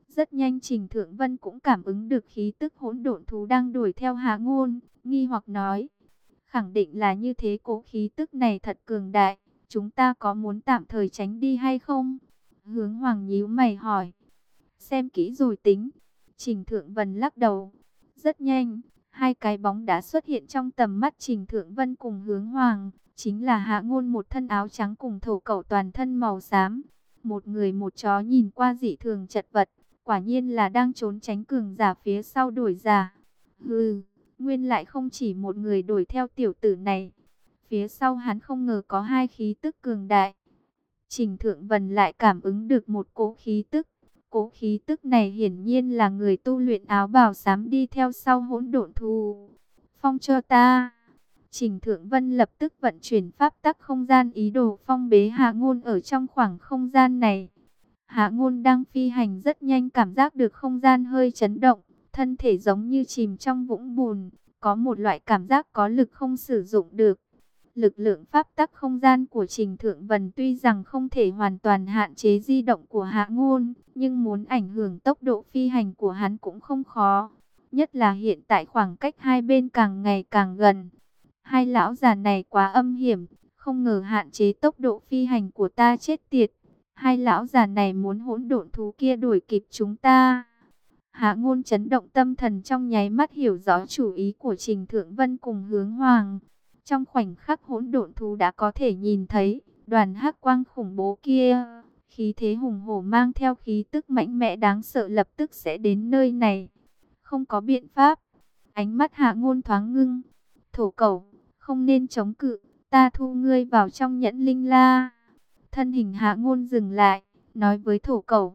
Rất nhanh Trình Thượng Vân cũng cảm ứng được khí tức hỗn độn thú đang đuổi theo Hạ Ngôn, nghi hoặc nói: khẳng định là như thế, cố khí tức này thật cường đại, chúng ta có muốn tạm thời tránh đi hay không? Hướng Hoàng nhíu mày hỏi. Xem kỹ rồi tính. Trình Thượng Vân lắc đầu. Rất nhanh, hai cái bóng đã xuất hiện trong tầm mắt Trình Thượng Vân cùng Hướng Hoàng. Chính là Hạ Ngôn một thân áo trắng cùng Thổ Cẩu toàn thân màu xám. Một người một chó nhìn qua dị thường chật vật. Quả nhiên là đang trốn tránh cường giả phía sau đuổi giả. Hừ, nguyên lại không chỉ một người đuổi theo tiểu tử này. Phía sau hắn không ngờ có hai khí tức cường đại. Trình Thượng Vân lại cảm ứng được một cỗ khí tức. Cỗ khí tức này hiển nhiên là người tu luyện áo bào xám đi theo sau hỗn độn thú. Phong cho ta. Trình Thượng Vân lập tức vận chuyển pháp tắc không gian ý đồ phong bế Hạ Ngôn ở trong khoảng không gian này. Hạ Ngôn đang phi hành rất nhanh, cảm giác được không gian hơi chấn động, thân thể giống như chìm trong vũng bùn, có một loại cảm giác có lực không sử dụng được. Lực lượng pháp tắc không gian của Trình Thượng Vân tuy rằng không thể hoàn toàn hạn chế di động của Hạ Ngôn, nhưng muốn ảnh hưởng tốc độ phi hành của hắn cũng không khó. Nhất là hiện tại khoảng cách hai bên càng ngày càng gần. Hai lão già này quá âm hiểm, không ngờ hạn chế tốc độ phi hành của ta, chết tiệt. Hai lão già này muốn hỗn độn thú kia đuổi kịp chúng ta. Hạ Ngôn chấn động tâm thần, trong nháy mắt hiểu rõ chủ ý của Trình Thượng Vân cùng Hướng Hoàng. Trong khoảnh khắc hỗn độn thú đã có thể nhìn thấy đoàn hắc quang khủng bố kia, khí thế hùng hổ mang theo khí tức mạnh mẽ đáng sợ lập tức sẽ đến nơi này. Không có biện pháp. Ánh mắt Hạ Ngôn thoáng ngưng. Thổ Cẩu, không nên chống cự, ta thu ngươi vào trong nhẫn linh la. Thân hình Hạ Ngôn dừng lại, nói với Thổ Cẩu.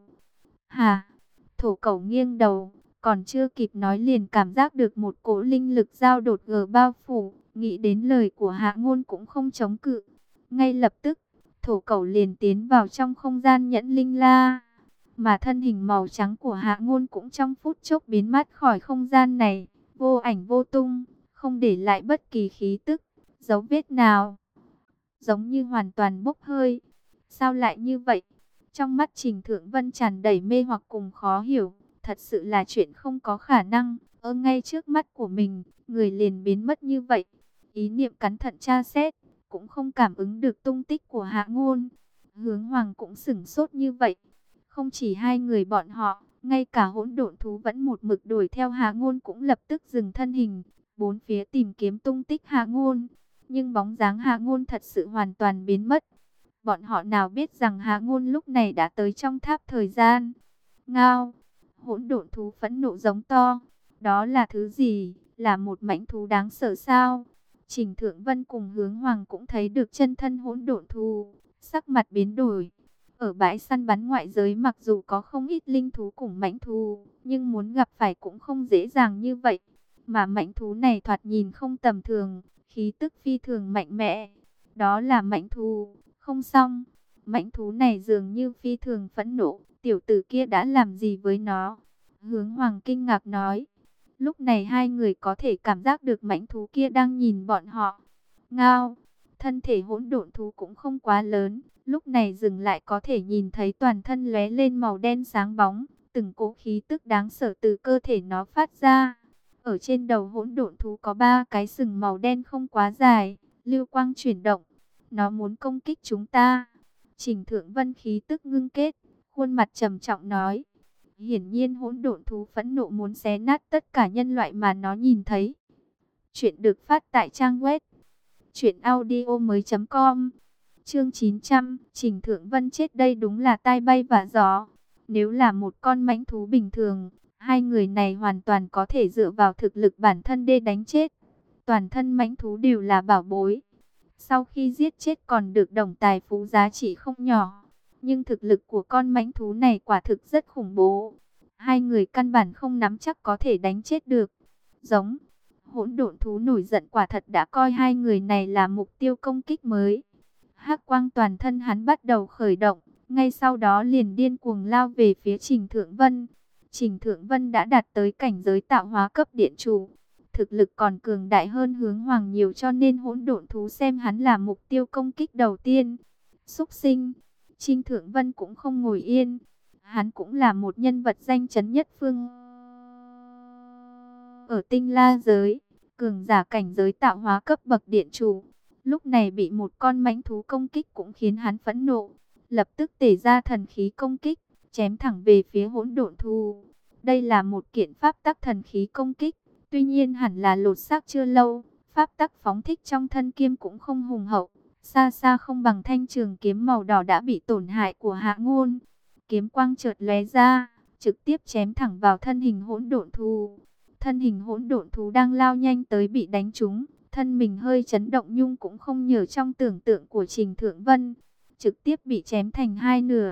Hả? Thổ Cẩu nghiêng đầu, còn chưa kịp nói liền cảm giác được một cỗ linh lực dao đột ngột bao phủ. Nghĩ đến lời của Hạ Ngôn cũng không chống cự. Ngay lập tức, Thổ Cẩu liền tiến vào trong không gian nhẫn linh la. Mà thân hình màu trắng của Hạ Ngôn cũng trong phút chốc biến mất khỏi không gian này, vô ảnh vô tung, không để lại bất kỳ khí tức, dấu vết nào. Giống như hoàn toàn bốc hơi. Sao lại như vậy? Trong mắt Trình Thượng Vân tràn đầy mê hoặc cùng khó hiểu. Thật sự là chuyện không có khả năng. Ở ngay trước mắt của mình, người liền biến mất như vậy. Ý niệm cẩn thận tra xét, cũng không cảm ứng được tung tích của Hạ Ngôn. Hướng Hoàng cũng sửng sốt như vậy. Không chỉ hai người bọn họ, ngay cả hỗn độn thú vẫn một mực đuổi theo Hạ Ngôn cũng lập tức dừng thân hình, bốn phía tìm kiếm tung tích Hạ Ngôn. Nhưng bóng dáng Hạ Ngôn thật sự hoàn toàn biến mất. Bọn họ nào biết rằng Hạ Ngôn lúc này đã tới trong tháp thời gian. Ngao! Hỗn độn thú phẫn nộ giống to. Đó là thứ gì? Là một mãnh thú đáng sợ sao? Trình Thượng Vân cùng Hướng Hoàng cũng thấy được chân thân hỗn độn thú, sắc mặt biến đổi. Ở bãi săn bắn ngoại giới mặc dù có không ít linh thú cùng mãnh thú, nhưng muốn gặp phải cũng không dễ dàng như vậy. Mà mãnh thú này thoạt nhìn không tầm thường, khí tức phi thường mạnh mẽ. Đó là mãnh thú, không xong. Mãnh thú này dường như phi thường phẫn nộ, tiểu tử kia đã làm gì với nó? Hướng Hoàng kinh ngạc nói. Lúc này hai người có thể cảm giác được mãnh thú kia đang nhìn bọn họ. Ngao, thân thể hỗn độn thú cũng không quá lớn, lúc này dừng lại có thể nhìn thấy toàn thân lóe lên màu đen sáng bóng, từng cỗ khí tức đáng sợ từ cơ thể nó phát ra. Ở trên đầu hỗn độn thú có ba cái sừng màu đen không quá dài, lưu quang chuyển động. Nó muốn công kích chúng ta. Trình Thượng Vân khí tức ngưng kết, khuôn mặt trầm trọng nói. Hiển nhiên hỗn độn thú phẫn nộ muốn xé nát tất cả nhân loại mà nó nhìn thấy. Chuyện được phát tại trang web truyệnaudiomoi.com. Chương 900, Trình Thượng Vân chết đây đúng là tai bay vạ gió. Nếu là một con mãnh thú bình thường, hai người này hoàn toàn có thể dựa vào thực lực bản thân để đánh chết. Toàn thân mãnh thú đều là bảo bối. Sau khi giết chết còn được đồng tài phú giá trị không nhỏ. Nhưng thực lực của con mãnh thú này quả thực rất khủng bố. Hai người căn bản không nắm chắc có thể đánh chết được. Giống, hỗn độn thú nổi giận quả thật đã coi hai người này là mục tiêu công kích mới. Hắc quang toàn thân hắn bắt đầu khởi động, ngay sau đó liền điên cuồng lao về phía Trình Thượng Vân. Trình Thượng Vân đã đạt tới cảnh giới tạo hóa cấp điện chủ. Thực lực còn cường đại hơn Hướng Hoàng nhiều, cho nên hỗn độn thú xem hắn là mục tiêu công kích đầu tiên. Súc sinh! Trình Thượng Vân cũng không ngồi yên. Hắn cũng là một nhân vật danh chấn nhất phương ở Tinh La giới, cường giả cảnh giới tạo hóa cấp bậc điện chủ. Lúc này bị một con mãnh thú công kích cũng khiến hắn phẫn nộ, lập tức tể ra thần khí công kích, chém thẳng về phía hỗn độn thú. Đây là một kiện pháp tắc thần khí công kích, tuy nhiên hẳn là lột xác chưa lâu, pháp tắc phóng thích trong thân kiếm cũng không hùng hậu, xa xa không bằng thanh trường kiếm màu đỏ đã bị tổn hại của Hạ Ngôn. Kiếm quang chợt lóe ra, trực tiếp chém thẳng vào thân hình hỗn độn thú. Thân hình hỗn độn thú đang lao nhanh tới bị đánh trúng, thân mình hơi chấn động nhưng cũng không nhờ trong tưởng tượng của Trình Thượng Vân, trực tiếp bị chém thành hai nửa.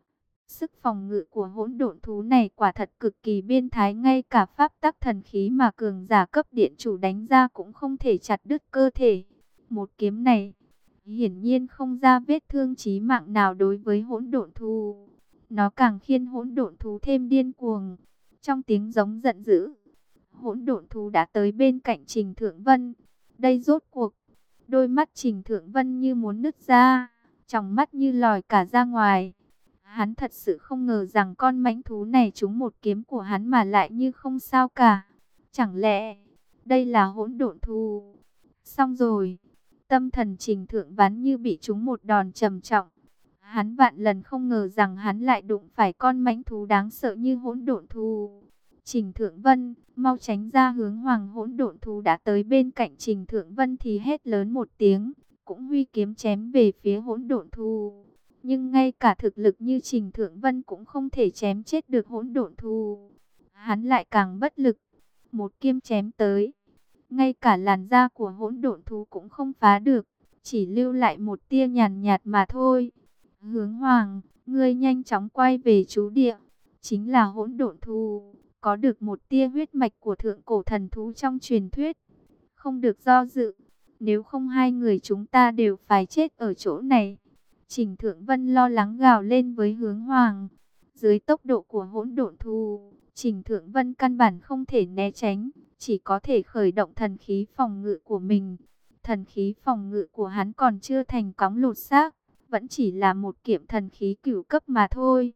Sức phòng ngự của hỗn độn thú này quả thật cực kỳ biên thái, ngay cả pháp tắc thần khí mà cường giả cấp điện chủ đánh ra cũng không thể chặt đứt cơ thể. Một kiếm này hiển nhiên không ra vết thương chí mạng nào đối với hỗn độn thú. Nó càng khiến hỗn độn thú thêm điên cuồng. Trong tiếng giống giận dữ, hỗn độn thú đã tới bên cạnh Trình Thượng Vân. Đây rốt cuộc, đôi mắt Trình Thượng Vân như muốn nứt ra, tròng mắt như lòi cả ra ngoài. Hắn thật sự không ngờ rằng con mãnh thú này trúng một kiếm của hắn mà lại như không sao cả. Chẳng lẽ đây là hỗn độn thú? Xong rồi, tâm thần Trình Thượng Vân như bị trúng một đòn trầm trọng. Hắn vạn lần không ngờ rằng hắn lại đụng phải con mãnh thú đáng sợ như hỗn độn thú. Trình Thượng Vân, mau tránh ra! Hướng Hoàng hỗn độn thú đã tới bên cạnh Trình Thượng Vân thì hét lớn một tiếng, cũng huy kiếm chém về phía hỗn độn thú. Nhưng ngay cả thực lực như Trình Thượng Vân cũng không thể chém chết được hỗn độn thú. Hắn lại càng bất lực, một kiếm chém tới, ngay cả làn da của hỗn độn thú cũng không phá được, chỉ lưu lại một tia nhàn nhạt mà thôi. Hướng Hoàng, ngươi nhanh chóng quay về trú địa. Chính là hỗn độn thú, có được một tia huyết mạch của thượng cổ thần thú trong truyền thuyết. Không được do dự, nếu không hai người chúng ta đều phải chết ở chỗ này. Trình Thượng Vân lo lắng gào lên với Hướng Hoàng. Dưới tốc độ của hỗn độn thú, Trình Thượng Vân căn bản không thể né tránh, chỉ có thể khởi động thần khí phòng ngự của mình. Thần khí phòng ngự của hắn còn chưa thành cóng lột xác, vẫn chỉ là một kiện thần khí cửu cấp mà thôi.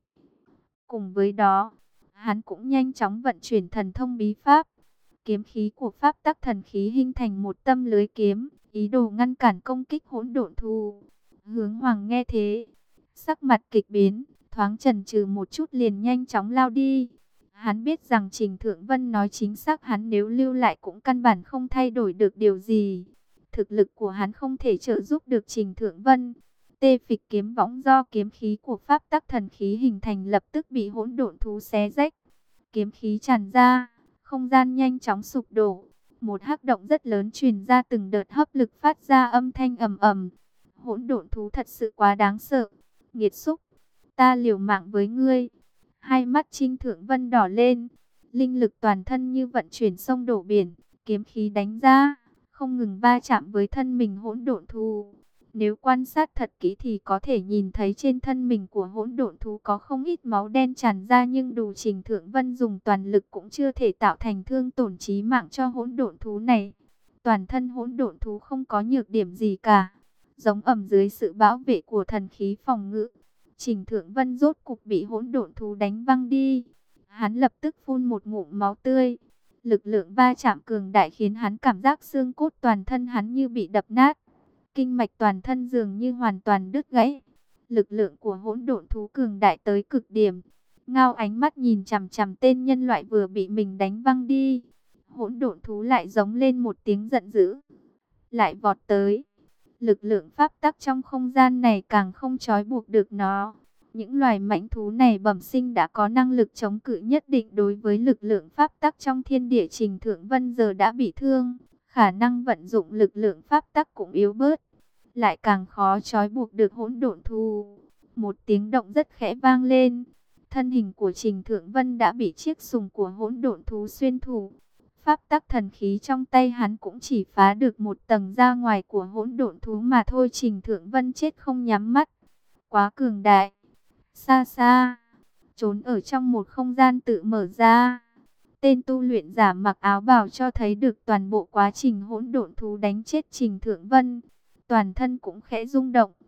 Cùng với đó, hắn cũng nhanh chóng vận chuyển thần thông bí pháp. Kiếm khí của pháp tắc thần khí hình thành một tâm lưới kiếm, ý đồ ngăn cản công kích hỗn độn thú. Hướng Hoàng nghe thế, sắc mặt kịch biến, thoáng chần chừ một chút liền nhanh chóng lao đi. Hắn biết rằng Trình Thượng Vân nói chính xác, hắn nếu lưu lại cũng căn bản không thay đổi được điều gì. Thực lực của hắn không thể trợ giúp được Trình Thượng Vân. Tê phịch kiếm võng do kiếm khí của pháp tắc thần khí hình thành lập tức bị hỗn độn thú xé rách. Kiếm khí tràn ra, không gian nhanh chóng sụp đổ. Một hắc động rất lớn truyền ra từng đợt hấp lực phát ra âm thanh ầm ầm. Hỗn độn thú thật sự quá đáng sợ. Nghiệt xúc, ta liều mạng với ngươi. Hai mắt Trình Thượng Vân đỏ lên, linh lực toàn thân như vận chuyển sông đổ biển, kiếm khí đánh ra, không ngừng va chạm với thân mình hỗn độn thú. Nếu quan sát thật kỹ thì có thể nhìn thấy trên thân mình của hỗn độn thú có không ít máu đen tràn ra, nhưng dù Trình Thượng Vân dùng toàn lực cũng chưa thể tạo thành thương tổn chí mạng cho hỗn độn thú này. Toàn thân hỗn độn thú không có nhược điểm gì cả, giống ẩm dưới sự bảo vệ của thần khí phòng ngự. Trình Thượng Vân rốt cục bị hỗn độn thú đánh văng đi. Hắn lập tức phun một ngụm máu tươi. Lực lượng va chạm cường đại khiến hắn cảm giác xương cốt toàn thân hắn như bị đập nát. Kinh mạch toàn thân dường như hoàn toàn đứt gãy. Lực lượng của hỗn độn thú cường đại tới cực điểm. Ngao ánh mắt nhìn chằm chằm tên nhân loại vừa bị mình đánh văng đi. Hỗn độn thú lại giống lên một tiếng giận dữ, lại vọt tới. Lực lượng pháp tắc trong không gian này càng không trói buộc được nó. Những loài mãnh thú này bẩm sinh đã có năng lực chống cự nhất định đối với lực lượng pháp tắc trong thiên địa. Trình Thượng Vân giờ đã bị thương, khả năng vận dụng lực lượng pháp tắc cũng yếu bớt, lại càng khó trói buộc được hỗn độn thú. Một tiếng động rất khẽ vang lên, thân hình của Trình Thượng Vân đã bị chiếc sừng của hỗn độn thú xuyên thủng. Pháp tắc thần khí trong tay hắn cũng chỉ phá được một tầng ra ngoài của hỗn độn thú mà thôi. Trình Thượng Vân chết không nhắm mắt, quá cường đại. Xa xa, trốn ở trong một không gian tự mở ra, tên tu luyện giả mặc áo bào cho thấy được toàn bộ quá trình hỗn độn thú đánh chết Trình Thượng Vân. Toàn thân cũng khẽ rung động.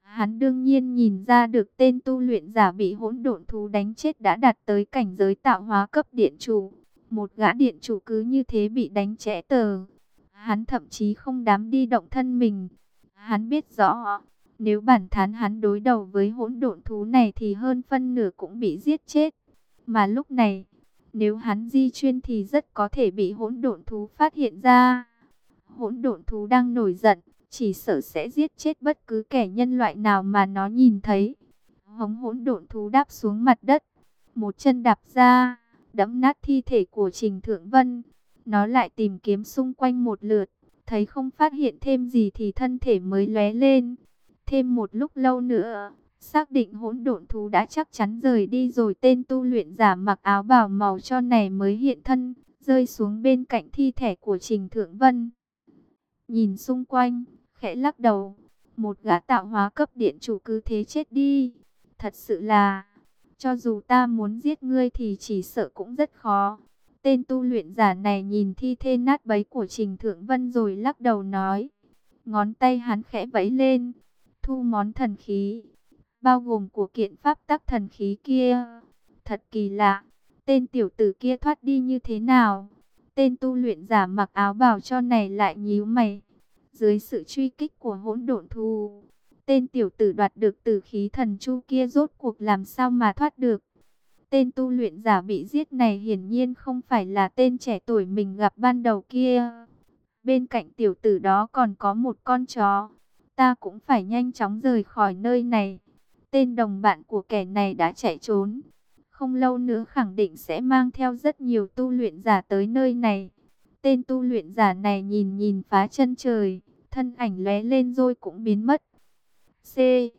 Hắn đương nhiên nhìn ra được tên tu luyện giả bị hỗn độn thú đánh chết đã đạt tới cảnh giới tạo hóa cấp điện chủ. Một gã điện chủ cứ như thế bị đánh trẽ tờ. Hắn thậm chí không dám đi động thân mình. Hắn biết rõ, nếu bản thân hắn đối đầu với hỗn độn thú này thì hơn phân nửa cũng bị giết chết. Mà lúc này, nếu hắn di chuyển thì rất có thể bị hỗn độn thú phát hiện ra. Hỗn độn thú đang nổi giận, chỉ sợ sẽ giết chết bất cứ kẻ nhân loại nào mà nó nhìn thấy. Hỗn độn thú đáp xuống mặt đất, một chân đạp ra, đẫm nát thi thể của Trình Thượng Vân. Nó lại tìm kiếm xung quanh một lượt, thấy không phát hiện thêm gì thì thân thể mới lóe lên. Thêm một lúc lâu nữa, xác định hỗn độn thú đã chắc chắn rời đi rồi, tên tu luyện giả mặc áo bào màu cho này mới hiện thân, rơi xuống bên cạnh thi thể của Trình Thượng Vân. Nhìn xung quanh, khẽ lắc đầu, một gã tạo hóa cấp điện chủ cứ thế chết đi. Thật sự là, cho dù ta muốn giết ngươi thì chỉ sợ cũng rất khó. Tên tu luyện giả này nhìn thi thể nát bấy của Trình Thượng Vân rồi lắc đầu nói. Ngón tay hắn khẽ vẫy lên, thu món thần khí, bao gồm của kiện pháp tắc thần khí kia. Thật kỳ lạ, tên tiểu tử kia thoát đi như thế nào? Tên tu luyện giả mặc áo bào cho này lại nhíu mày. Dưới sự truy kích của hỗn độn thú, tên tiểu tử đoạt được tử khí thần chu kia rốt cuộc làm sao mà thoát được? Tên tu luyện giả bị giết này hiển nhiên không phải là tên trẻ tuổi mình gặp ban đầu kia. Bên cạnh tiểu tử đó còn có một con chó. Ta cũng phải nhanh chóng rời khỏi nơi này. Tên đồng bạn của kẻ này đã chạy trốn. Không lâu nữa khẳng định sẽ mang theo rất nhiều tu luyện giả tới nơi này. Tên tu luyện giả này nhìn nhìn phá chân trời, thân ảnh lóe lên rồi cũng biến mất. C,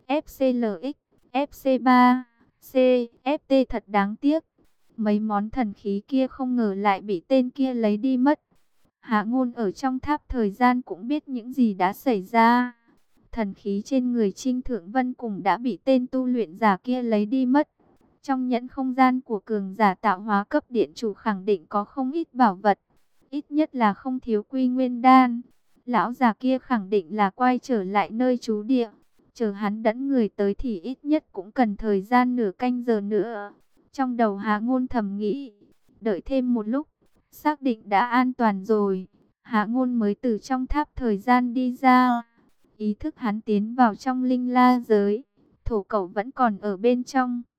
FCLX, FC3, C, FT thật đáng tiếc. Mấy món thần khí kia không ngờ lại bị tên kia lấy đi mất. Hạ Ngôn ở trong tháp thời gian cũng biết những gì đã xảy ra. Thần khí trên người Trinh Thượng Vân cũng đã bị tên tu luyện giả kia lấy đi mất. Trong nhẫn không gian của cường giả tạo hóa cấp điện chủ khẳng định có không ít bảo vật. Ít nhất là không thiếu Quy Nguyên Đan. Lão già kia khẳng định là quay trở lại nơi trú địa. Chờ hắn dẫn người tới thì ít nhất cũng cần thời gian nửa canh giờ nữa. Trong đầu Hạ Ngôn thầm nghĩ, đợi thêm một lúc, xác định đã an toàn rồi, Hạ Ngôn mới từ trong tháp thời gian đi ra. Ý thức hắn tiến vào trong linh la giới, thổ cẩu vẫn còn ở bên trong.